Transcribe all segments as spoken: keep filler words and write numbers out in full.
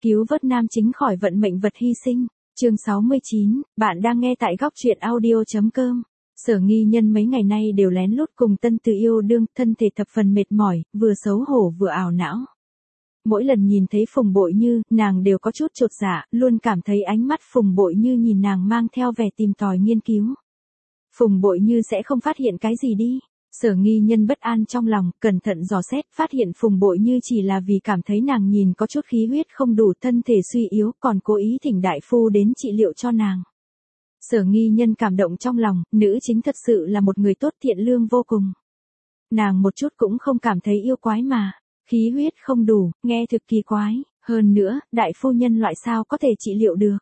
Cứu vớt nam chính khỏi vận mệnh vật hy sinh. Chương sáu mươi chín, bạn đang nghe tại góc truyện audio.com. Sở Nghi Nhân mấy ngày nay đều lén lút cùng Tân Từ yêu đương, thân thể thập phần mệt mỏi, vừa xấu hổ vừa ảo não. Mỗi lần nhìn thấy Phùng Bội Như, nàng đều có chút chột dạ, luôn cảm thấy ánh mắt Phùng Bội Như nhìn nàng mang theo vẻ tìm tòi nghiên cứu. Phùng Bội Như sẽ không phát hiện cái gì đi. Sở Nghi Nhân bất an trong lòng, cẩn thận dò xét, phát hiện Phùng Bội Như chỉ là vì cảm thấy nàng nhìn có chút khí huyết không đủ, thân thể suy yếu, còn cố ý thỉnh đại phu đến trị liệu cho nàng. Sở Nghi Nhân cảm động trong lòng, nữ chính thật sự là một người tốt thiện lương vô cùng. Nàng một chút cũng không cảm thấy yêu quái mà, khí huyết không đủ, nghe thực kỳ quái, hơn nữa, đại phu nhân loại sao có thể trị liệu được.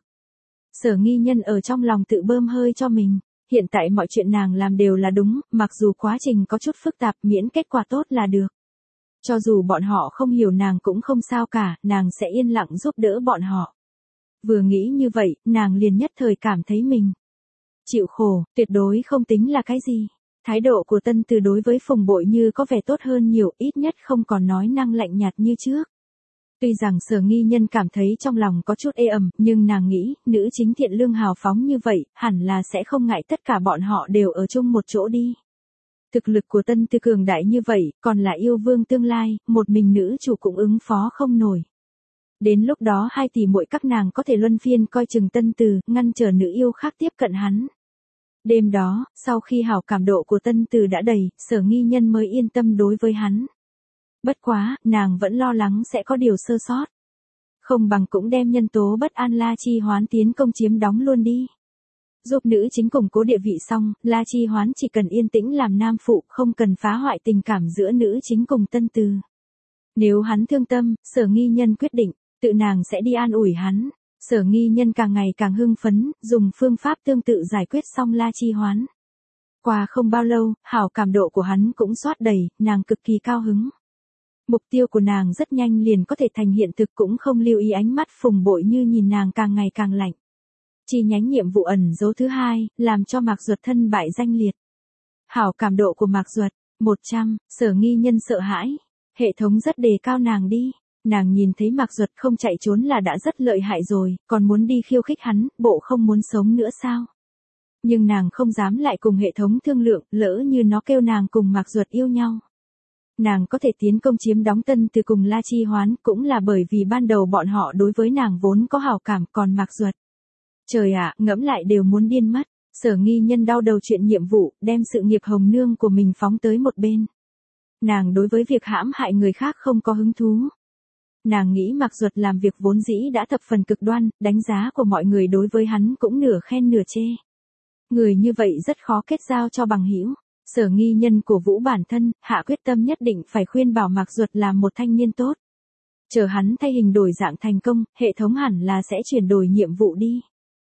Sở Nghi Nhân ở trong lòng tự bơm hơi cho mình. Hiện tại mọi chuyện nàng làm đều là đúng, mặc dù quá trình có chút phức tạp, miễn kết quả tốt là được. Cho dù bọn họ không hiểu nàng cũng không sao cả, nàng sẽ yên lặng giúp đỡ bọn họ. Vừa nghĩ như vậy, nàng liền nhất thời cảm thấy mình chịu khổ, tuyệt đối không tính là cái gì. Thái độ của Tân Từ đối với Phùng Bội Như có vẻ tốt hơn nhiều, ít nhất không còn nói năng lạnh nhạt như trước. Tuy rằng Sở Nghi Nhân cảm thấy trong lòng có chút ê ẩm, nhưng nàng nghĩ, nữ chính thiện lương hào phóng như vậy, hẳn là sẽ không ngại tất cả bọn họ đều ở chung một chỗ đi. Thực lực của Tân Từ cường đại như vậy, còn là yêu vương tương lai, một mình nữ chủ cũng ứng phó không nổi. Đến lúc đó hai tỷ muội các nàng có thể luân phiên coi chừng Tân Từ, ngăn trở nữ yêu khác tiếp cận hắn. Đêm đó, sau khi hảo cảm độ của Tân Từ đã đầy, Sở Nghi Nhân mới yên tâm đối với hắn. Bất quá, nàng vẫn lo lắng sẽ có điều sơ sót. Không bằng cũng đem nhân tố bất an La Chi Hoán tiến công chiếm đóng luôn đi. Giúp nữ chính củng cố địa vị xong, La Chi Hoán chỉ cần yên tĩnh làm nam phụ, không cần phá hoại tình cảm giữa nữ chính cùng Tân Từ. Nếu hắn thương tâm, Sở Nghi Nhân quyết định, tự nàng sẽ đi an ủi hắn. Sở Nghi Nhân càng ngày càng hưng phấn, dùng phương pháp tương tự giải quyết xong La Chi Hoán. Qua không bao lâu, hảo cảm độ của hắn cũng xoát đầy, nàng cực kỳ cao hứng. Mục tiêu của nàng rất nhanh liền có thể thành hiện thực, cũng không lưu ý ánh mắt Phùng Bội Như nhìn nàng càng ngày càng lạnh. Chi nhánh nhiệm vụ ẩn dấu thứ hai, làm cho Mạc Duật thân bại danh liệt. Hảo cảm độ của Mạc Duật, một trăm, Sở Nghi Nhân sợ hãi. Hệ thống rất đề cao nàng đi. Nàng nhìn thấy Mạc Duật không chạy trốn là đã rất lợi hại rồi, còn muốn đi khiêu khích hắn, bộ không muốn sống nữa sao? Nhưng nàng không dám lại cùng hệ thống thương lượng, lỡ như nó kêu nàng cùng Mạc Duật yêu nhau. Nàng có thể tiến công chiếm đóng Tân Từ cùng La Chi Hoán cũng là bởi vì ban đầu bọn họ đối với nàng vốn có hảo cảm, còn Mạc Duật. Trời ạ, ngẫm lại đều muốn điên mất. Sở Nghi Nhân đau đầu chuyện nhiệm vụ, đem sự nghiệp hồng nương của mình phóng tới một bên. Nàng đối với việc hãm hại người khác không có hứng thú. Nàng nghĩ Mạc Duật làm việc vốn dĩ đã thập phần cực đoan, đánh giá của mọi người đối với hắn cũng nửa khen nửa chê. Người như vậy rất khó kết giao cho bằng hữu. Sở Nghi Nhân cổ vũ bản thân, hạ quyết tâm nhất định phải khuyên bảo Mạc Duật làm một thanh niên tốt. Chờ hắn thay hình đổi dạng thành công, hệ thống hẳn là sẽ chuyển đổi nhiệm vụ đi.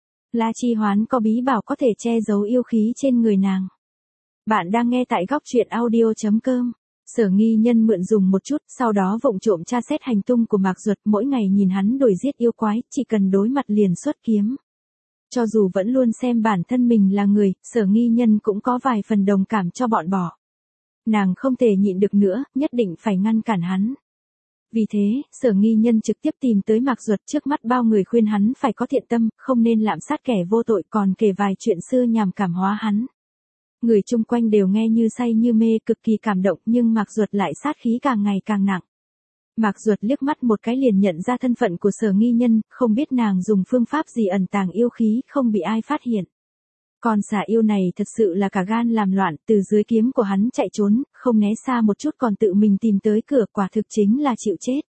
La Chi Hoán có bí bảo có thể che giấu yêu khí trên người nàng. Bạn đang nghe tại góc truyện audio.com. Sở Nghi Nhân mượn dùng một chút, sau đó vụng trộm tra xét hành tung của Mạc Duật, mỗi ngày nhìn hắn đuổi giết yêu quái, chỉ cần đối mặt liền xuất kiếm. Cho dù vẫn luôn xem bản thân mình là người, Sở Nghi Nhân cũng có vài phần đồng cảm cho bọn bỏ. Nàng không thể nhịn được nữa, nhất định phải ngăn cản hắn. Vì thế, Sở Nghi Nhân trực tiếp tìm tới Mạc Duật, trước mắt bao người khuyên hắn phải có thiện tâm, không nên lạm sát kẻ vô tội, còn kể vài chuyện xưa nhằm cảm hóa hắn. Người chung quanh đều nghe như say như mê, cực kỳ cảm động, nhưng Mạc Duật lại sát khí càng ngày càng nặng. Mạc Duật liếc mắt một cái liền nhận ra thân phận của Sở Nghi Nhân, không biết nàng dùng phương pháp gì ẩn tàng yêu khí không bị ai phát hiện. Con xà yêu này thật sự là cả gan làm loạn, từ dưới kiếm của hắn chạy trốn, không né xa một chút còn tự mình tìm tới cửa, quả thực chính là chịu chết.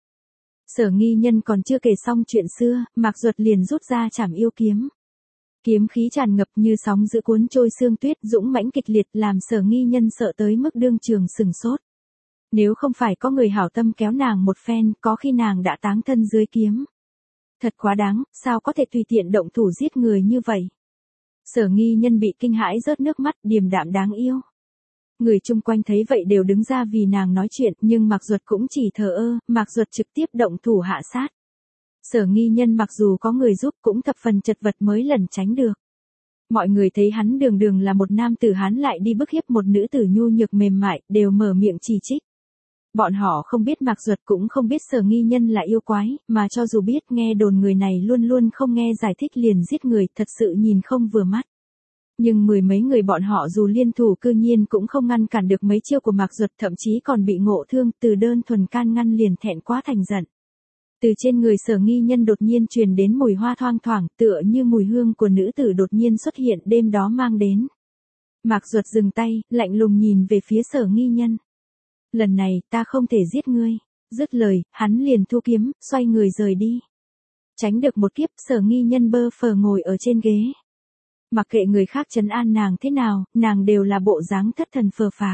Sở Nghi Nhân còn chưa kể xong chuyện xưa, Mạc Duật liền rút ra trảm yêu kiếm. Kiếm khí tràn ngập như sóng giữ cuốn trôi sương tuyết, dũng mãnh kịch liệt, làm Sở Nghi Nhân sợ tới mức đương trường sừng sốt. Nếu không phải có người hảo tâm kéo nàng một phen, có khi nàng đã táng thân dưới kiếm. Thật quá đáng, sao có thể tùy tiện động thủ giết người như vậy? Sở Nghi Nhân bị kinh hãi rớt nước mắt, điềm đạm đáng yêu. Người chung quanh thấy vậy đều đứng ra vì nàng nói chuyện, nhưng Mạc Duật cũng chỉ thờ ơ, Mạc Duật trực tiếp động thủ hạ sát. Sở Nghi Nhân mặc dù có người giúp cũng thập phần chật vật mới lẩn tránh được. Mọi người thấy hắn đường đường là một nam tử, hắn lại đi bức hiếp một nữ tử nhu nhược mềm mại, đều mở miệng chỉ trích. Bọn họ không biết Mạc Duật cũng không biết Sở Nghi Nhân là yêu quái, mà cho dù biết nghe đồn người này luôn luôn không nghe giải thích liền giết người, thật sự nhìn không vừa mắt. Nhưng mười mấy người bọn họ dù liên thủ cư nhiên cũng không ngăn cản được mấy chiêu của Mạc Duật, thậm chí còn bị ngộ thương, từ đơn thuần can ngăn liền thẹn quá thành giận. Từ trên người Sở Nghi Nhân đột nhiên truyền đến mùi hoa thoang thoảng, tựa như mùi hương của nữ tử đột nhiên xuất hiện đêm đó mang đến. Mạc Duật dừng tay, lạnh lùng nhìn về phía Sở Nghi Nhân. Lần này, ta không thể giết ngươi. Dứt lời, hắn liền thu kiếm, xoay người rời đi. Tránh được một kiếp, Sở Nghi Nhân bơ phờ ngồi ở trên ghế. Mặc kệ người khác trấn an nàng thế nào, nàng đều là bộ dáng thất thần phờ phạc.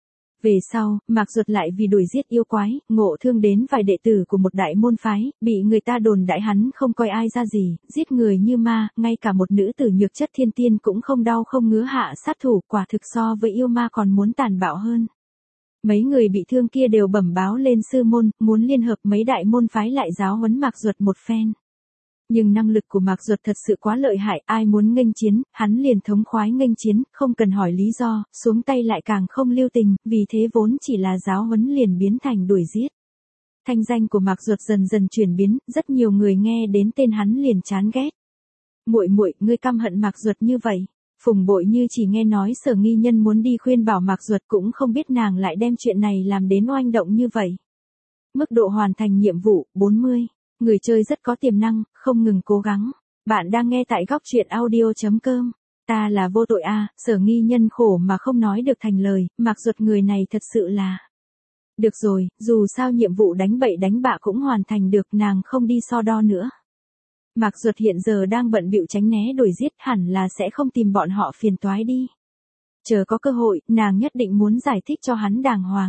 Về sau, Mạc Duật lại vì đuổi giết yêu quái, ngộ thương đến vài đệ tử của một đại môn phái, bị người ta đồn đại hắn không coi ai ra gì, giết người như ma, ngay cả một nữ tử nhược chất thiên tiên cũng không đau không ngứa hạ sát thủ, quả thực so với yêu ma còn muốn tàn bạo hơn. Mấy người bị thương kia đều bẩm báo lên sư môn, muốn liên hợp mấy đại môn phái lại giáo huấn Mạc Duật một phen. Nhưng năng lực của Mạc Duật thật sự quá lợi hại, ai muốn nghênh chiến, hắn liền thống khoái nghênh chiến, không cần hỏi lý do, xuống tay lại càng không lưu tình, vì thế vốn chỉ là giáo huấn liền biến thành đuổi giết. Thanh danh của Mạc Duật dần dần chuyển biến, rất nhiều người nghe đến tên hắn liền chán ghét. Muội muội, ngươi căm hận Mạc Duật như vậy? Phùng Bội Như chỉ nghe nói Sở Nghi Nhân muốn đi khuyên bảo Mạc Duật, cũng không biết nàng lại đem chuyện này làm đến oanh động như vậy. Mức độ hoàn thành nhiệm vụ, bốn mươi. Người chơi rất có tiềm năng, không ngừng cố gắng. Bạn đang nghe tại góc truyện audio chấm com. Ta là vô tội a, à, Sở Nghi Nhân khổ mà không nói được thành lời, Mạc Duật người này thật sự là. Được rồi, dù sao nhiệm vụ đánh bậy đánh bạ cũng hoàn thành được, nàng không đi so đo nữa. Mạc Duật hiện giờ đang bận bịu tránh né đuổi giết, hẳn là sẽ không tìm bọn họ phiền toái đi. Chờ có cơ hội, nàng nhất định muốn giải thích cho hắn đàng hoàng.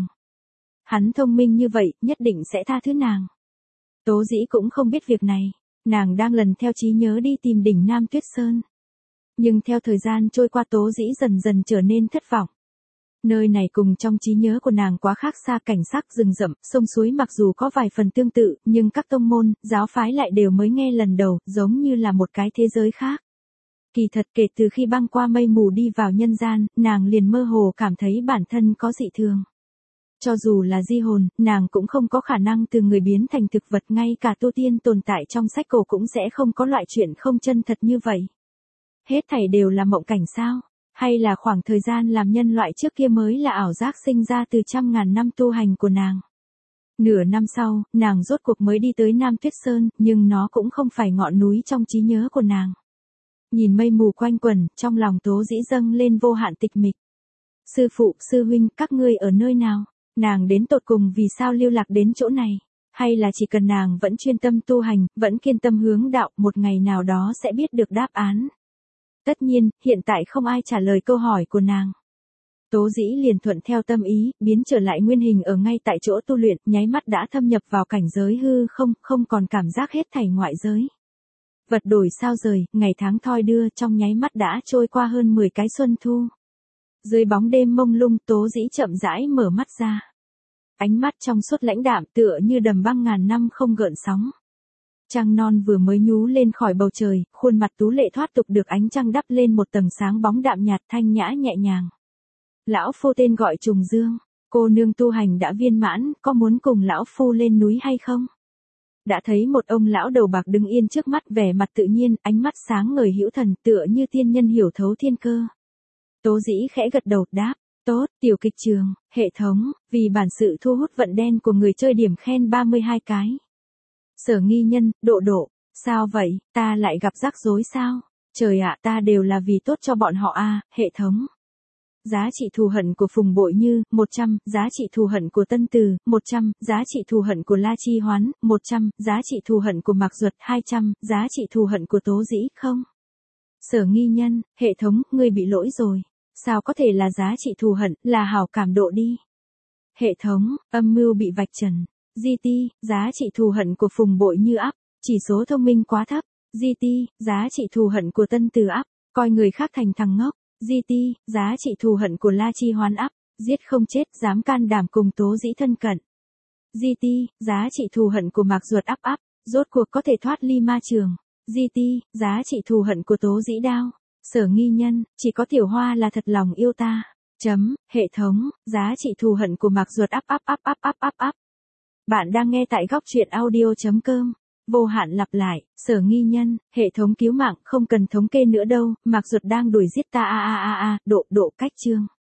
Hắn thông minh như vậy, nhất định sẽ tha thứ nàng. Tố Dĩ cũng không biết việc này, nàng đang lần theo trí nhớ đi tìm đỉnh Nam Tuyết Sơn. Nhưng theo thời gian trôi qua Tố Dĩ dần dần trở nên thất vọng. Nơi này cùng trong trí nhớ của nàng quá khác xa, cảnh sắc rừng rậm, sông suối mặc dù có vài phần tương tự, nhưng các tông môn, giáo phái lại đều mới nghe lần đầu, giống như là một cái thế giới khác. Kỳ thật kể từ khi băng qua mây mù đi vào nhân gian, nàng liền mơ hồ cảm thấy bản thân có dị thường. Cho dù là di hồn, nàng cũng không có khả năng từ người biến thành thực vật, ngay cả tu tiên tồn tại trong sách cổ cũng sẽ không có loại chuyện không chân thật như vậy. Hết thảy đều là mộng cảnh sao? Hay là khoảng thời gian làm nhân loại trước kia mới là ảo giác sinh ra từ trăm ngàn năm tu hành của nàng? Nửa năm sau, nàng rốt cuộc mới đi tới Nam Tuyết Sơn, nhưng nó cũng không phải ngọn núi trong trí nhớ của nàng. Nhìn mây mù quanh quẩn, trong lòng Tố Dĩ dâng lên vô hạn tịch mịch. Sư phụ, sư huynh, các ngươi ở nơi nào? Nàng đến tột cùng vì sao lưu lạc đến chỗ này? Hay là chỉ cần nàng vẫn chuyên tâm tu hành, vẫn kiên tâm hướng đạo, một ngày nào đó sẽ biết được đáp án? Tất nhiên, hiện tại không ai trả lời câu hỏi của nàng. Tố Dĩ liền thuận theo tâm ý, biến trở lại nguyên hình ở ngay tại chỗ tu luyện, nháy mắt đã thâm nhập vào cảnh giới hư không, không còn cảm giác hết thảy ngoại giới. Vật đổi sao rời, ngày tháng thoi đưa, trong nháy mắt đã trôi qua hơn mười cái xuân thu. Dưới bóng đêm mông lung, Tố Dĩ chậm rãi mở mắt ra. Ánh mắt trong suốt lãnh đạm, tựa như đầm băng ngàn năm không gợn sóng. Trăng non vừa mới nhú lên khỏi bầu trời, khuôn mặt tú lệ thoát tục được ánh trăng đắp lên một tầng sáng bóng đạm nhạt, thanh nhã nhẹ nhàng. Lão phu tên gọi Trùng Dương, cô nương tu hành đã viên mãn, có muốn cùng lão phu lên núi hay không? Đã thấy một ông lão đầu bạc đứng yên trước mắt, vẻ mặt tự nhiên, ánh mắt sáng ngời hữu thần, tựa như tiên nhân hiểu thấu thiên cơ. Tố Dĩ khẽ gật đầu, đáp, tốt, tiểu kịch trường, hệ thống, vì bản sự thu hút vận đen của người chơi điểm khen ba mươi hai cái. Sở Nghi Nhân, độ độ, sao vậy, ta lại gặp rắc rối sao? Trời ạ, ta đều là vì tốt cho bọn họ a, hệ thống. Giá trị thù hận của Phùng Bội Như, một trăm, giá trị thù hận của Tân Từ, một trăm, giá trị thù hận của La Chi Hoán, một trăm, giá trị thù hận của Mạc Duật, hai trăm, giá trị thù hận của Tố Dĩ, không. Sở Nghi Nhân, hệ thống, ngươi bị lỗi rồi. Sao có thể là giá trị thù hận, là hảo cảm độ đi. Hệ thống, âm mưu bị vạch trần. giê tê, giá trị thù hận của Phùng Bội Như áp, chỉ số thông minh quá thấp. giê tê, giá trị thù hận của Tân Từ áp, coi người khác thành thằng ngốc. giê tê, giá trị thù hận của La Chi Hoán áp, giết không chết, dám can đảm cùng Tố Dĩ thân cận. giê tê, giá trị thù hận của Mạc Duật áp áp, rốt cuộc có thể thoát ly ma trường. giê tê, giá trị thù hận của Tố Dĩ đao. Sở Nghi Nhân, chỉ có Tiểu Hoa là thật lòng yêu ta. Chấm, hệ thống, giá trị thù hận của Mạc Ruột ắp ắp ắp ắp ắp ắp ắp. Bạn đang nghe tại góc truyện audio.com. Vô hạn lặp lại, Sở Nghi Nhân, hệ thống cứu mạng, không cần thống kê nữa đâu, Mạc Ruột đang đuổi giết ta a a a a, độ độ cách chương.